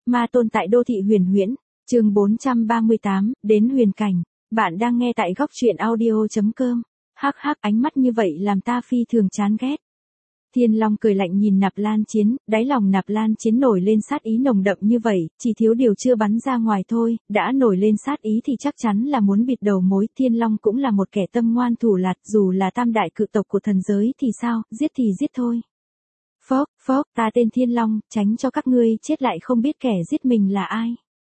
Ma tôn tại đô thị huyền huyễn, chương 438, đến huyền cảnh. Bạn đang nghe tại góc truyện audio.com. Hắc hắc, ánh mắt như vậy làm ta phi thường chán ghét. Thiên Long cười lạnh nhìn Nạp Lan Chiến, đáy lòng Nạp Lan Chiến nổi lên sát ý nồng đậm như vậy, chỉ thiếu điều chưa bắn ra ngoài thôi, đã nổi lên sát ý thì chắc chắn là muốn bịt đầu mối. Thiên Long cũng là một kẻ tâm ngoan thủ lạt, dù là tam đại cự tộc của thần giới thì sao, giết thì giết thôi. Phốc, phốc, ta tên Thiên Long, tránh cho các ngươi chết lại không biết kẻ giết mình là ai.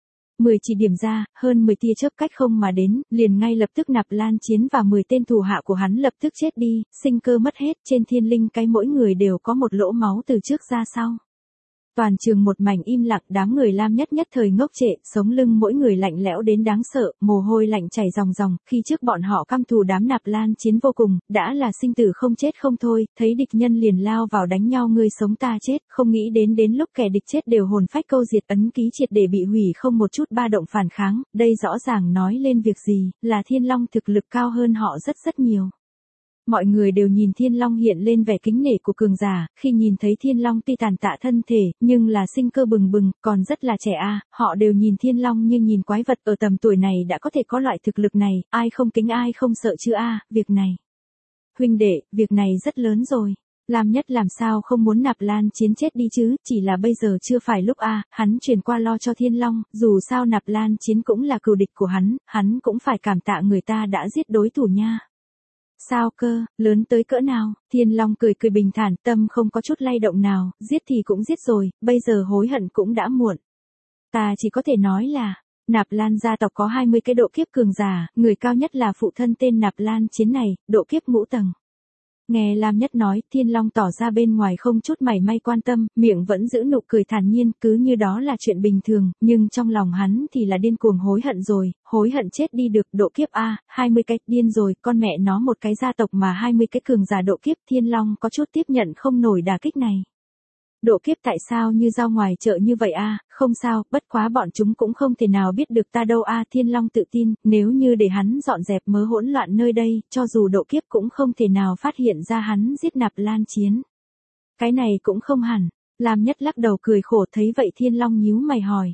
10 chỉ điểm ra, hơn 10 tia chớp cách không mà đến, liền ngay lập tức Nạp Lan Chiến và 10 tên thủ hạ của hắn lập tức chết đi, sinh cơ mất hết, trên thiên linh cái mỗi người đều có một lỗ máu từ trước ra sau. Toàn trường một mảnh im lặng, đám người Lam Nhất nhất thời ngốc trệ, sống lưng mỗi người lạnh lẽo đến đáng sợ, mồ hôi lạnh chảy ròng ròng, khi trước bọn họ căm thù đám Nạp Lan Chiến vô cùng, đã là sinh tử không chết không thôi, thấy địch nhân liền lao vào đánh nhau ngươi sống ta chết, không nghĩ đến lúc kẻ địch chết đều hồn phách câu diệt, ấn ký triệt để bị hủy không một chút ba động phản kháng, đây rõ ràng nói lên việc gì, là Thiên Long thực lực cao hơn họ rất rất nhiều. Mọi người đều nhìn Thiên Long hiện lên vẻ kính nể của cường giả, khi nhìn thấy Thiên Long tuy tàn tạ thân thể, nhưng là sinh cơ bừng bừng, còn rất là trẻ họ đều nhìn Thiên Long như nhìn quái vật, ở tầm tuổi này đã có thể có loại thực lực này, ai không kính ai không sợ chứ việc này. Huynh đệ, việc này rất lớn rồi. Lam Nhất làm sao không muốn Nạp Lan Chiến chết đi chứ, chỉ là bây giờ chưa phải lúc hắn chuyển qua lo cho Thiên Long, dù sao Nạp Lan Chiến cũng là cừu địch của hắn cũng phải cảm tạ người ta đã giết đối thủ nha. Sao cơ, lớn tới cỡ nào? Thiên Long cười cười bình thản, tâm không có chút lay động nào, giết thì cũng giết rồi, bây giờ hối hận cũng đã muộn. Ta chỉ có thể nói là, Nạp Lan gia tộc có 20 cái độ kiếp cường giả, người cao nhất là phụ thân tên Nạp Lan Chiến này, độ kiếp ngũ tầng. Nghe Lam Nhất nói, Thiên Long tỏ ra bên ngoài không chút mảy may quan tâm, miệng vẫn giữ nụ cười thản nhiên, cứ như đó là chuyện bình thường, nhưng trong lòng hắn thì là điên cuồng hối hận rồi, hối hận chết đi được, độ kiếp 20 cái, điên rồi, con mẹ nó một cái gia tộc mà 20 cái cường giả độ kiếp, Thiên Long có chút tiếp nhận không nổi đả kích này. Độ kiếp tại sao như rau ngoài chợ như vậy không sao, bất quá bọn chúng cũng không thể nào biết được ta đâu Thiên Long tự tin, nếu như để hắn dọn dẹp mớ hỗn loạn nơi đây, cho dù độ kiếp cũng không thể nào phát hiện ra hắn giết Nạp Lan Chiến. Cái này cũng không hẳn, Lam Nhất lắc đầu cười khổ, thấy vậy Thiên Long nhíu mày hỏi.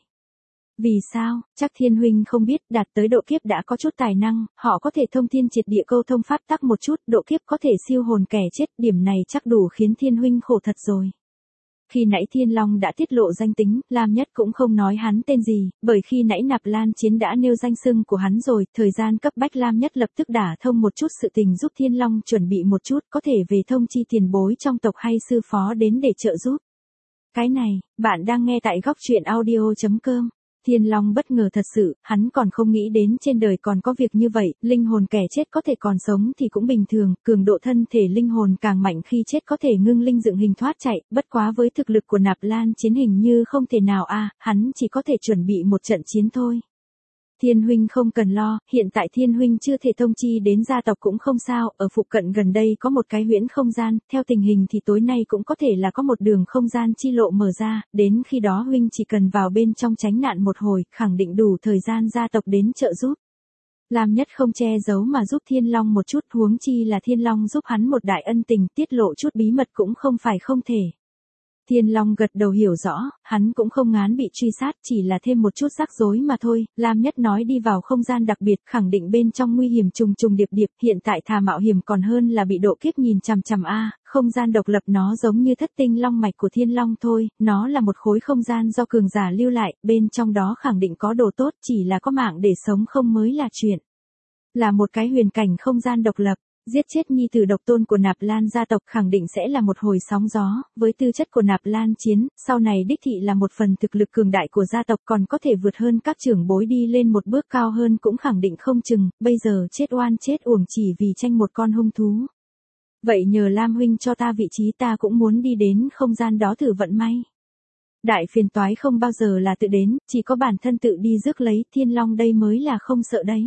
Vì sao, chắc Thiên huynh không biết, đạt tới độ kiếp đã có chút tài năng, họ có thể thông thiên triệt địa câu thông pháp tắc một chút, độ kiếp có thể siêu hồn kẻ chết, điểm này chắc đủ khiến Thiên huynh khổ thật rồi. Khi nãy Thiên Long đã tiết lộ danh tính, Lam Nhất cũng không nói hắn tên gì, bởi khi nãy Nạp Lan Chiến đã nêu danh xưng của hắn rồi, thời gian cấp bách Lam Nhất lập tức đả thông một chút sự tình giúp Thiên Long chuẩn bị một chút, có thể về thông chi tiền bối trong tộc hay sư phó đến để trợ giúp. Cái này, bạn đang nghe tại góc truyện audio.com. Thiên Long bất ngờ thật sự, hắn còn không nghĩ đến trên đời còn có việc như vậy, linh hồn kẻ chết có thể còn sống thì cũng bình thường, cường độ thân thể linh hồn càng mạnh khi chết có thể ngưng linh dựng hình thoát chạy, bất quá với thực lực của Nạp Lan Chiến hình như không thể nào hắn chỉ có thể chuẩn bị một trận chiến thôi. Thiên huynh không cần lo, hiện tại Thiên huynh chưa thể thông chi đến gia tộc cũng không sao, ở phụ cận gần đây có một cái huyễn không gian, theo tình hình thì tối nay cũng có thể là có một đường không gian chi lộ mở ra, đến khi đó huynh chỉ cần vào bên trong tránh nạn một hồi, khẳng định đủ thời gian gia tộc đến trợ giúp. Lam Nhất không che giấu mà giúp Thiên Long một chút, huống chi là Thiên Long giúp hắn một đại ân tình, tiết lộ chút bí mật cũng không phải không thể. Thiên Long gật đầu hiểu rõ, hắn cũng không ngán bị truy sát, chỉ là thêm một chút rắc rối mà thôi. Lam Nhất nói đi vào không gian đặc biệt, khẳng định bên trong nguy hiểm trùng trùng điệp điệp, hiện tại thà mạo hiểm còn hơn là bị độ kiếp nhìn chằm chằm không gian độc lập nó giống như thất tinh long mạch của Thiên Long thôi, nó là một khối không gian do cường giả lưu lại, bên trong đó khẳng định có đồ tốt, chỉ là có mạng để sống không mới là chuyện. Là một cái huyền cảnh không gian độc lập. Giết chết nhi tử độc tôn của Nạp Lan gia tộc khẳng định sẽ là một hồi sóng gió, với tư chất của Nạp Lan Chiến, sau này đích thị là một phần thực lực cường đại của gia tộc còn có thể vượt hơn các trưởng bối đi lên một bước cao hơn cũng khẳng định không chừng, bây giờ chết oan chết uổng chỉ vì tranh một con hung thú. Vậy nhờ Lam huynh cho ta vị trí, ta cũng muốn đi đến không gian đó thử vận may. Đại phiền toái không bao giờ là tự đến, chỉ có bản thân tự đi rước lấy, Thiên Long đây mới là không sợ đấy.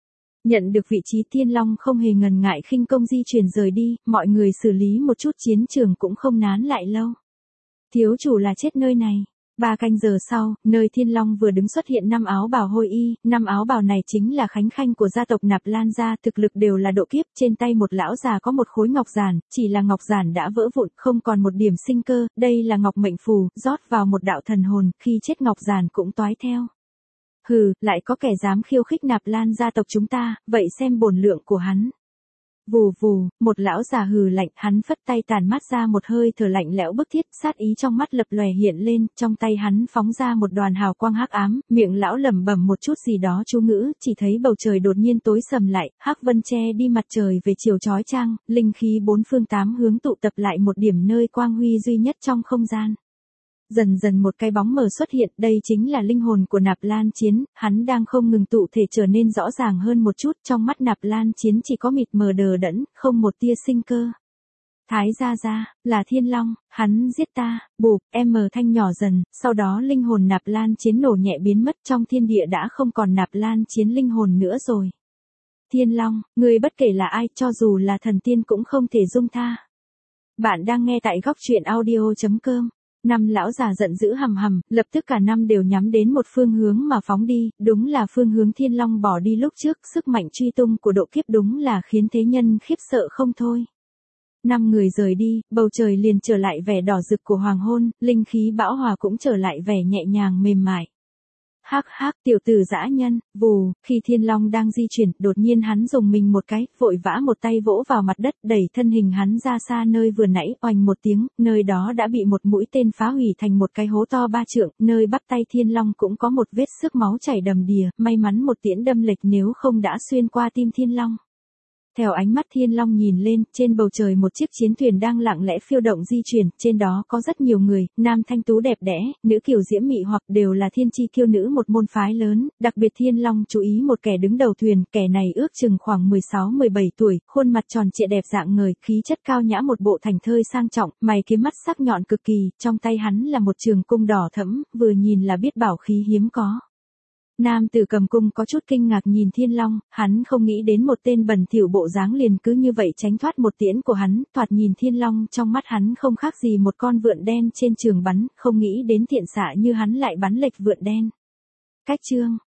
Nhận được vị trí Thiên Long không hề ngần ngại khinh công di chuyển rời đi, mọi người xử lý một chút chiến trường cũng không nán lại lâu. Thiếu chủ là chết nơi này. 3 canh giờ sau, nơi Thiên Long vừa đứng xuất hiện 5 áo bào hôi y, 5 áo bào này chính là khánh khanh của gia tộc Nạp Lan gia, thực lực đều là độ kiếp, trên tay một lão già có một khối ngọc giản, chỉ là ngọc giản đã vỡ vụn, không còn một điểm sinh cơ, đây là ngọc mệnh phù, rót vào một đạo thần hồn, khi chết ngọc giản cũng toái theo. Hừ, lại có kẻ dám khiêu khích Nạp Lan gia tộc chúng ta, vậy xem bổn lượng của hắn. Vù vù, một lão già hừ lạnh, hắn phất tay tàn mát ra một hơi thở lạnh lẽo bức thiết, sát ý trong mắt lập lòe hiện lên, trong tay hắn phóng ra một đoàn hào quang hắc ám, miệng lão lẩm bẩm một chút gì đó chú ngữ, chỉ thấy bầu trời đột nhiên tối sầm lại, hắc vân che đi mặt trời về chiều chói chang, linh khí bốn phương tám hướng tụ tập lại một điểm nơi quang huy duy nhất trong không gian. Dần dần một cái bóng mờ xuất hiện, đây chính là linh hồn của Nạp Lan Chiến, hắn đang không ngừng tụ thể trở nên rõ ràng hơn một chút, trong mắt Nạp Lan Chiến chỉ có mịt mờ đờ đẫn, không một tia sinh cơ. Thái gia gia, là Thiên Long, hắn giết ta, bụp, thanh nhỏ dần, sau đó linh hồn Nạp Lan Chiến nổ nhẹ biến mất, trong thiên địa đã không còn Nạp Lan Chiến linh hồn nữa rồi. Thiên Long, người bất kể là ai, cho dù là thần tiên cũng không thể dung tha. Bạn đang nghe tại góc truyện audio.com. 5 lão già giận dữ hầm hầm, lập tức cả 5 đều nhắm đến một phương hướng mà phóng đi, đúng là phương hướng Thiên Long bỏ đi lúc trước, sức mạnh truy tung của độ kiếp đúng là khiến thế nhân khiếp sợ không thôi. 5 người rời đi, bầu trời liền trở lại vẻ đỏ rực của hoàng hôn, linh khí bão hòa cũng trở lại vẻ nhẹ nhàng mềm mại. Hắc hắc, tiểu tử dã nhân, vù, khi Thiên Long đang di chuyển, đột nhiên hắn dùng mình một cái, vội vã một tay vỗ vào mặt đất, đẩy thân hình hắn ra xa nơi vừa nãy, oành một tiếng, nơi đó đã bị một mũi tên phá hủy thành một cái hố to 3 trượng, nơi bắp tay Thiên Long cũng có một vết xước máu chảy đầm đìa, may mắn một tiễn đâm lệch nếu không đã xuyên qua tim Thiên Long. Theo ánh mắt Thiên Long nhìn lên, trên bầu trời một chiếc chiến thuyền đang lặng lẽ phiêu động di chuyển, trên đó có rất nhiều người, nam thanh tú đẹp đẽ, nữ kiều diễm mị hoặc đều là thiên chi kiêu nữ một môn phái lớn, đặc biệt Thiên Long chú ý một kẻ đứng đầu thuyền, kẻ này ước chừng khoảng 16-17 tuổi, khuôn mặt tròn trịa đẹp dạng người, khí chất cao nhã một bộ thành thơi sang trọng, mày kiếm mắt sắc nhọn cực kỳ, trong tay hắn là một trường cung đỏ thẫm, vừa nhìn là biết bảo khí hiếm có. Nam tử cầm cung có chút kinh ngạc nhìn Thiên Long, hắn không nghĩ đến một tên bẩn thỉu bộ dáng liền cứ như vậy tránh thoát một tiễn của hắn, thoạt nhìn Thiên Long trong mắt hắn không khác gì một con vượn đen trên trường bắn, không nghĩ đến thiện xạ như hắn lại bắn lệch vượn đen. Cách chương